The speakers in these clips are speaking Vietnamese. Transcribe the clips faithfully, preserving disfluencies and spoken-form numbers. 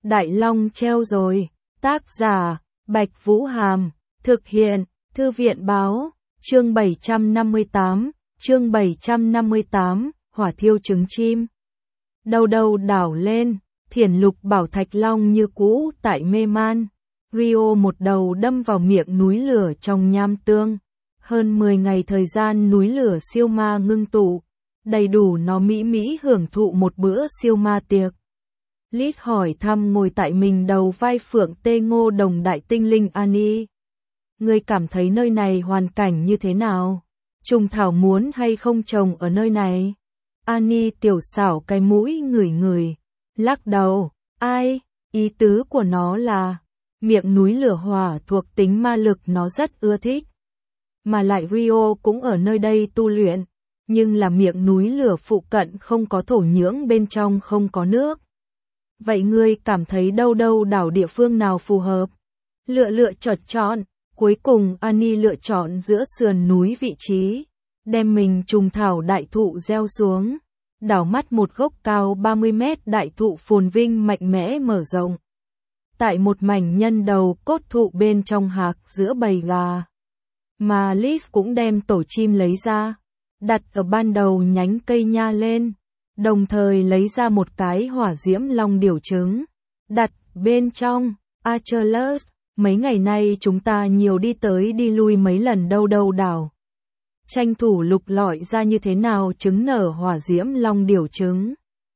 Đại Long treo rồi. Tác giả, Bạch Vũ Hàm. Thực hiện, Thư viện Báo. Chương bảy trăm năm mươi tám. Chương bảy trăm năm mươi tám. Hỏa thiêu trứng chim. Đầu đầu đảo lên. Thiển lục bảo Thạch Long như cũ tại mê man. Rio một đầu đâm vào miệng núi lửa trong nham tương. Hơn mười ngày thời gian núi lửa siêu ma ngưng tụ. Đầy đủ nó mỹ mỹ hưởng thụ một bữa siêu ma tiệc. Lít hỏi thăm ngồi tại mình đầu vai Phượng Tê Ngô Đồng đại tinh linh Annie. Ngươi cảm thấy nơi này hoàn cảnh như thế nào? Trùng thảo muốn hay không trồng ở nơi này? Annie tiểu xảo cái mũi ngửi ngửi. Lắc đầu. Ai? Ý tứ của nó là miệng núi lửa hỏa thuộc tính ma lực nó rất ưa thích. Mà lại Rio cũng ở nơi đây tu luyện. Nhưng là miệng núi lửa phụ cận không có thổ nhưỡng, bên trong không có nước. Vậy ngươi cảm thấy đâu đâu đảo địa phương nào phù hợp? Lựa lựa chọn chọn. Cuối cùng Annie lựa chọn giữa sườn núi vị trí. Đem mình trùng thảo đại thụ gieo xuống. Đảo mắt một gốc cao ba mươi mét đại thụ phồn vinh mạnh mẽ mở rộng. Tại một mảnh nhân đầu cốt thụ bên trong hạc giữa bầy gà. Mà Liz cũng đem tổ chim lấy ra. Đặt ở ban đầu nhánh cây nha lên. Đồng thời lấy ra một cái hỏa diễm long điểu trứng. Đặt bên trong. Achilles, mấy ngày nay chúng ta nhiều đi tới đi lui mấy lần đâu đâu đảo. Tranh thủ lục lọi ra như thế nào trứng nở hỏa diễm long điểu trứng.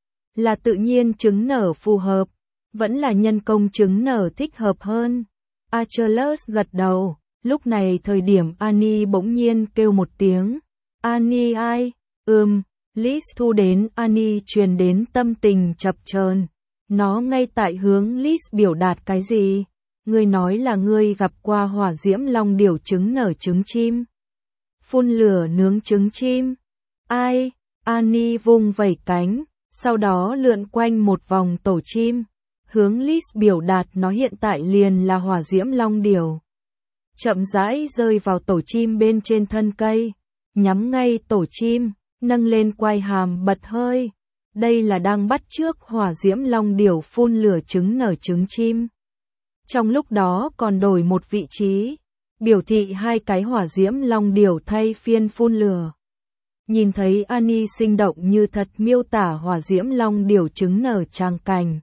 Là tự nhiên trứng nở phù hợp. Vẫn là nhân công trứng nở thích hợp hơn. Achilles gật đầu. Lúc này thời điểm Annie bỗng nhiên kêu một tiếng. Annie ai? Ừm. Liz thu đến Annie truyền đến tâm tình chập chờn. Nó ngay tại hướng Liz biểu đạt cái gì? Ngươi nói là ngươi gặp qua hỏa diễm long điểu trứng nở trứng chim. Phun lửa nướng trứng chim. Ai? Annie vung vẩy cánh, sau đó lượn quanh một vòng tổ chim. Hướng Liz biểu đạt nó hiện tại liền là hỏa diễm long điểu. Chậm rãi rơi vào tổ chim bên trên thân cây. Nhắm ngay tổ chim. Nâng lên quai hàm bật hơi. Đây là đang bắt chước hỏa diễm long điểu phun lửa trứng nở trứng chim. Trong lúc đó còn đổi một vị trí. Biểu thị hai cái hỏa diễm long điểu thay phiên phun lửa. Nhìn thấy Annie sinh động như thật miêu tả hỏa diễm long điểu trứng nở tràng cảnh.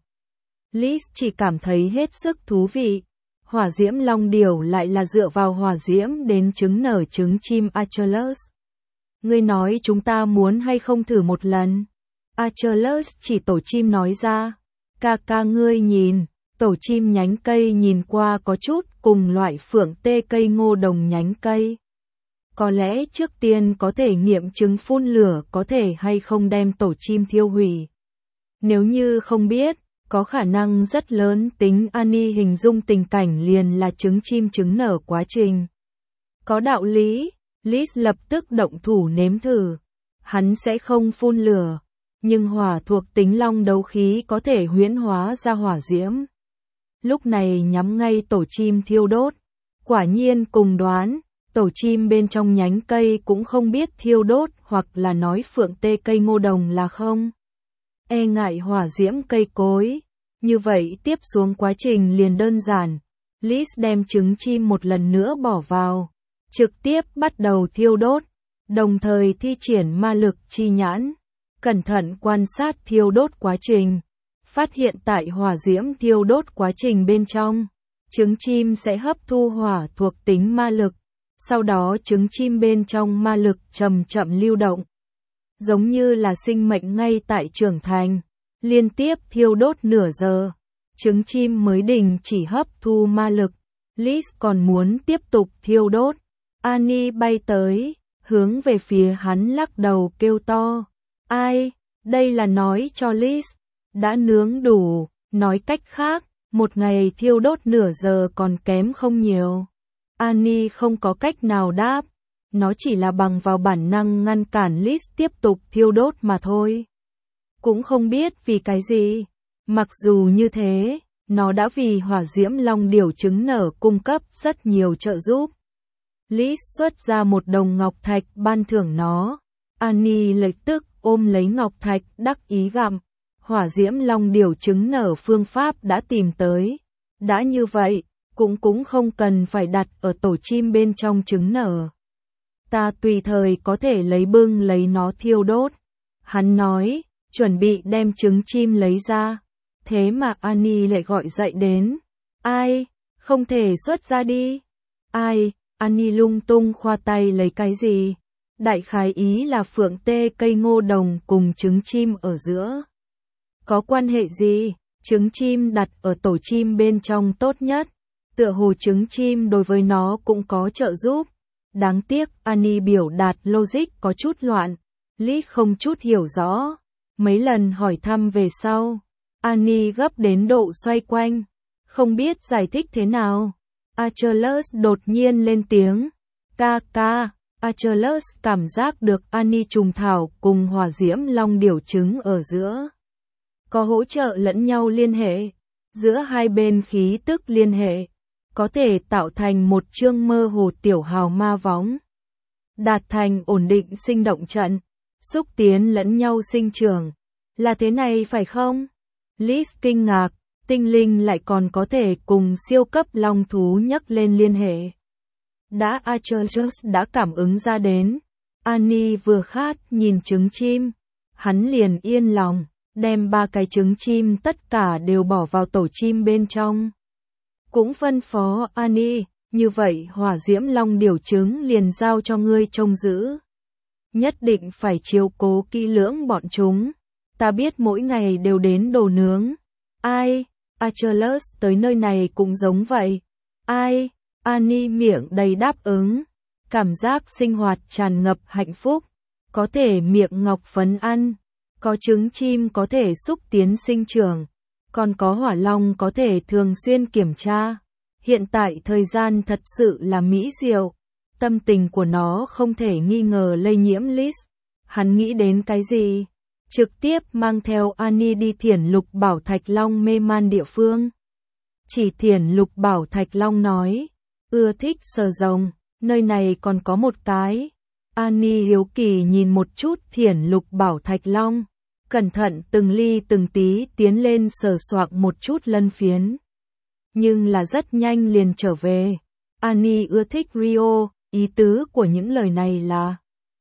Liz chỉ cảm thấy hết sức thú vị. Hỏa diễm long điểu lại là dựa vào hỏa diễm đến trứng nở trứng chim Achilles. Ngươi nói chúng ta muốn hay không thử một lần? Achilles chỉ tổ chim nói ra. Ca ca ngươi nhìn. Tổ chim nhánh cây nhìn qua có chút cùng loại Phượng Tê cây Ngô Đồng nhánh cây. Có lẽ trước tiên có thể nghiệm chứng phun lửa có thể hay không đem tổ chim thiêu hủy. Nếu như không biết, có khả năng rất lớn tính Annie hình dung tình cảnh liền là trứng chim trứng nở quá trình. Có đạo lý. Liz lập tức động thủ nếm thử. Hắn sẽ không phun lửa, nhưng hỏa thuộc tính long đấu khí có thể huyễn hóa ra hỏa diễm. Lúc này nhắm ngay tổ chim thiêu đốt. Quả nhiên cùng đoán, tổ chim bên trong nhánh cây cũng không biết thiêu đốt hoặc là nói Phượng Tê cây Ngô Đồng là không. E ngại hỏa diễm cây cối. Như vậy tiếp xuống quá trình liền đơn giản. Liz đem trứng chim một lần nữa bỏ vào. Trực tiếp bắt đầu thiêu đốt, đồng thời thi triển ma lực chi nhãn, cẩn thận quan sát thiêu đốt quá trình, phát hiện tại hỏa diễm thiêu đốt quá trình bên trong, trứng chim sẽ hấp thu hỏa thuộc tính ma lực, sau đó trứng chim bên trong ma lực chậm chậm lưu động, giống như là sinh mệnh ngay tại trưởng thành, liên tiếp thiêu đốt nửa giờ, trứng chim mới đình chỉ hấp thu ma lực. Liz còn muốn tiếp tục thiêu đốt. Annie bay tới, hướng về phía hắn lắc đầu kêu to. Ai? Đây là nói cho Liz. Đã nướng đủ, nói cách khác, một ngày thiêu đốt nửa giờ còn kém không nhiều. Annie không có cách nào đáp. Nó chỉ là bằng vào bản năng ngăn cản Liz tiếp tục thiêu đốt mà thôi. Cũng không biết vì cái gì. Mặc dù như thế, nó đã vì hỏa diễm long điểu trứng nở cung cấp rất nhiều trợ giúp. Liz xuất ra một đồng ngọc thạch ban thưởng nó. Annie lập tức ôm lấy ngọc thạch đắc ý gặm. hỏa diễm long điểu trứng nở phương pháp đã tìm tới. Đã như vậy, cũng cũng không cần phải đặt ở tổ chim bên trong trứng nở. Ta tùy thời có thể lấy bưng lấy nó thiêu đốt. Hắn nói, chuẩn bị đem trứng chim lấy ra. Thế mà Annie lại gọi dậy đến. Ai, không thể xuất ra đi. Ai, Annie lung tung khoa tay lấy cái gì? Đại khái ý là phượng tê cây ngô đồng cùng trứng chim ở giữa. Có quan hệ gì? Trứng chim đặt ở tổ chim bên trong tốt nhất. Tựa hồ trứng chim đối với nó cũng có trợ giúp. Đáng tiếc, Annie biểu đạt logic có chút loạn. Liz không chút hiểu rõ. Mấy lần hỏi thăm về sau, Annie gấp đến độ xoay quanh. Không biết giải thích thế nào. Achilles đột nhiên lên tiếng. Ca ca. Achilles cảm giác được Annie trùng thảo cùng hỏa diễm long điểu trứng ở giữa. Có hỗ trợ lẫn nhau liên hệ. Giữa hai bên khí tức liên hệ. Có thể tạo thành một chương mơ hồ tiểu hào ma võng. Đạt thành ổn định sinh động trận. Xúc tiến lẫn nhau sinh trưởng. Là thế này phải không? Liz kinh ngạc. Tinh linh lại còn có thể cùng siêu cấp long thú nhắc lên liên hệ. Đã Achilles đã cảm ứng ra đến. Annie vừa khát nhìn trứng chim. Hắn liền yên lòng, đem ba cái trứng chim tất cả đều bỏ vào tổ chim bên trong. Cũng phân phó Annie, như vậy hỏa diễm long điểu trứng liền giao cho ngươi trông giữ. Nhất định phải chiếu cố kỹ lưỡng bọn chúng. Ta biết mỗi ngày đều đến đồ nướng. Ai? Achilles tới nơi này cũng giống vậy. Ai? Annie miệng đầy đáp ứng. Cảm giác sinh hoạt tràn ngập hạnh phúc. Có thể miệng ngọc phấn ăn. Có trứng chim có thể xúc tiến sinh trưởng. Còn có hỏa long có thể thường xuyên kiểm tra. Hiện tại thời gian thật sự là mỹ diệu. Tâm tình của nó không thể nghi ngờ lây nhiễm Liz. Hắn nghĩ đến cái gì? Trực tiếp mang theo Annie đi Thiển Lục Bảo Thạch Long mê man địa phương. Chỉ Thiển Lục Bảo Thạch Long nói, ưa thích sờ rồng, nơi này còn có một cái. Annie hiếu kỳ nhìn một chút Thiển Lục Bảo Thạch Long, cẩn thận từng ly từng tí tiến lên sờ soạng một chút lân phiến. Nhưng là rất nhanh liền trở về. Annie ưa thích Rio, ý tứ của những lời này là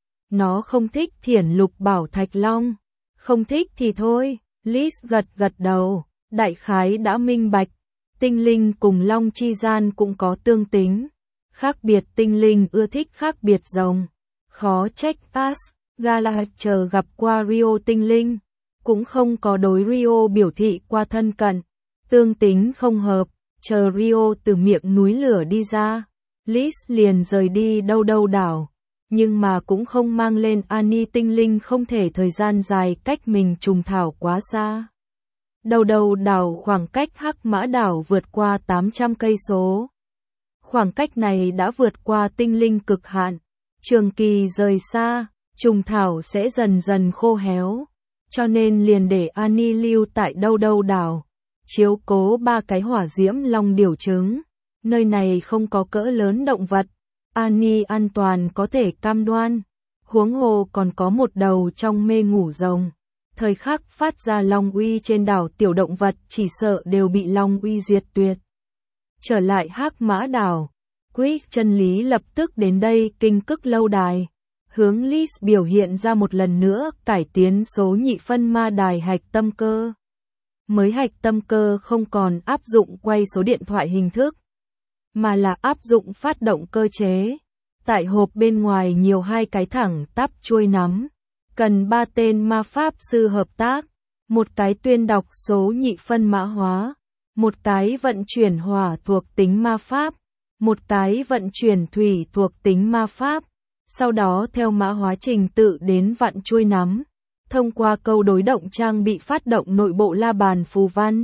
nó không thích Thiển Lục Bảo Thạch Long. Không thích thì thôi, Liz gật gật đầu, đại khái đã minh bạch. Tinh linh cùng long chi gian cũng có tương tính. Khác biệt tinh linh ưa thích khác biệt rồng. Khó trách As, Galacher gặp qua Rio tinh linh. Cũng không có đối Rio biểu thị qua thân cận. Tương tính không hợp, chờ Rio từ miệng núi lửa đi ra. Liz liền rời đi đâu đâu đảo. Nhưng mà cũng không mang lên Annie tinh linh không thể thời gian dài cách mình trùng thảo quá xa. Đầu đầu đảo khoảng cách Hắc Mã đảo vượt qua tám trăm cây số. Khoảng cách này đã vượt qua tinh linh cực hạn. Trường kỳ rời xa, trùng thảo sẽ dần dần khô héo. Cho nên liền để Annie lưu tại đâu đâu đảo. Chiếu cố ba cái hỏa diễm long điểu trứng. Nơi này không có cỡ lớn động vật. Annie an toàn có thể cam đoan. Huống hồ còn có một đầu trong mê ngủ rồng. Thời khắc phát ra long uy trên đảo tiểu động vật chỉ sợ đều bị long uy diệt tuyệt. Trở lại Hắc Mã đảo. Chris chân lý lập tức đến đây kinh cức lâu đài. Hướng Liz biểu hiện ra một lần nữa cải tiến số nhị phân ma đài hạch tâm cơ. Mới hạch tâm cơ không còn áp dụng quay số điện thoại hình thức, mà là áp dụng phát động cơ chế. Tại hộp bên ngoài nhiều hai cái thẳng tắp chuôi nắm. Cần ba tên ma pháp sư hợp tác. Một cái tuyên đọc số nhị phân mã hóa. Một cái vận chuyển hỏa thuộc tính ma pháp. Một cái vận chuyển thủy thuộc tính ma pháp. Sau đó theo mã hóa trình tự đến vặn chuôi nắm. Thông qua câu đối động trang bị phát động nội bộ la bàn phù văn.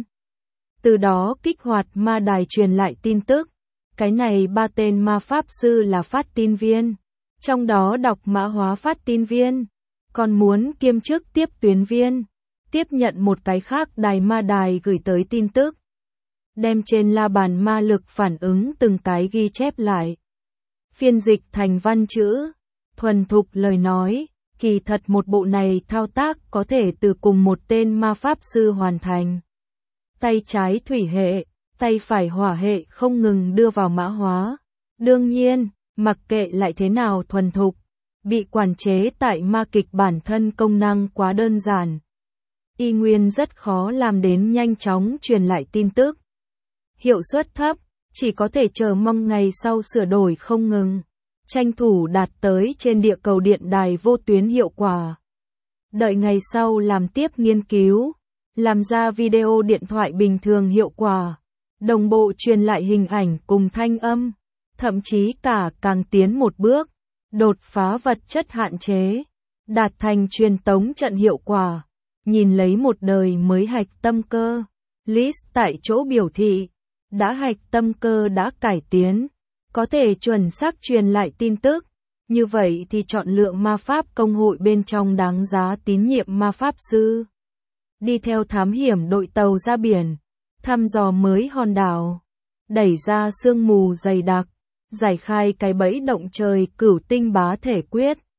Từ đó kích hoạt ma đài truyền lại tin tức. Cái này ba tên ma pháp sư là phát tin viên. Trong đó đọc mã hóa phát tin viên. Còn muốn kiêm chức tiếp tuyến viên. Tiếp nhận một cái khác đài ma đài gửi tới tin tức. Đem trên la bàn ma lực phản ứng từng cái ghi chép lại. Phiên dịch thành văn chữ. Thuần thục lời nói. Kỳ thật một bộ này thao tác có thể từ cùng một tên ma pháp sư hoàn thành. Tay trái thủy hệ, tay phải hỏa hệ không ngừng đưa vào mã hóa. Đương nhiên, mặc kệ lại thế nào thuần thục, bị quản chế tại ma kịch bản thân công năng quá đơn giản. Y nguyên rất khó làm đến nhanh chóng truyền lại tin tức. Hiệu suất thấp, chỉ có thể chờ mong ngày sau sửa đổi không ngừng. Tranh thủ đạt tới trên địa cầu điện đài vô tuyến hiệu quả. Đợi ngày sau làm tiếp nghiên cứu, làm ra video điện thoại bình thường hiệu quả, đồng bộ truyền lại hình ảnh cùng thanh âm, thậm chí cả càng tiến một bước, đột phá vật chất hạn chế, đạt thành truyền tống trận hiệu quả. Nhìn lấy một đời mới hạch tâm cơ, list tại chỗ biểu thị, đã hạch tâm cơ đã cải tiến, có thể chuẩn xác truyền lại tin tức, như vậy thì chọn lựa ma pháp công hội bên trong đáng giá tín nhiệm ma pháp sư. Đi theo thám hiểm đội tàu ra biển, thăm dò mới hòn đảo, đẩy ra sương mù dày đặc, giải khai cái bẫy động trời cửu tinh bá thể quyết.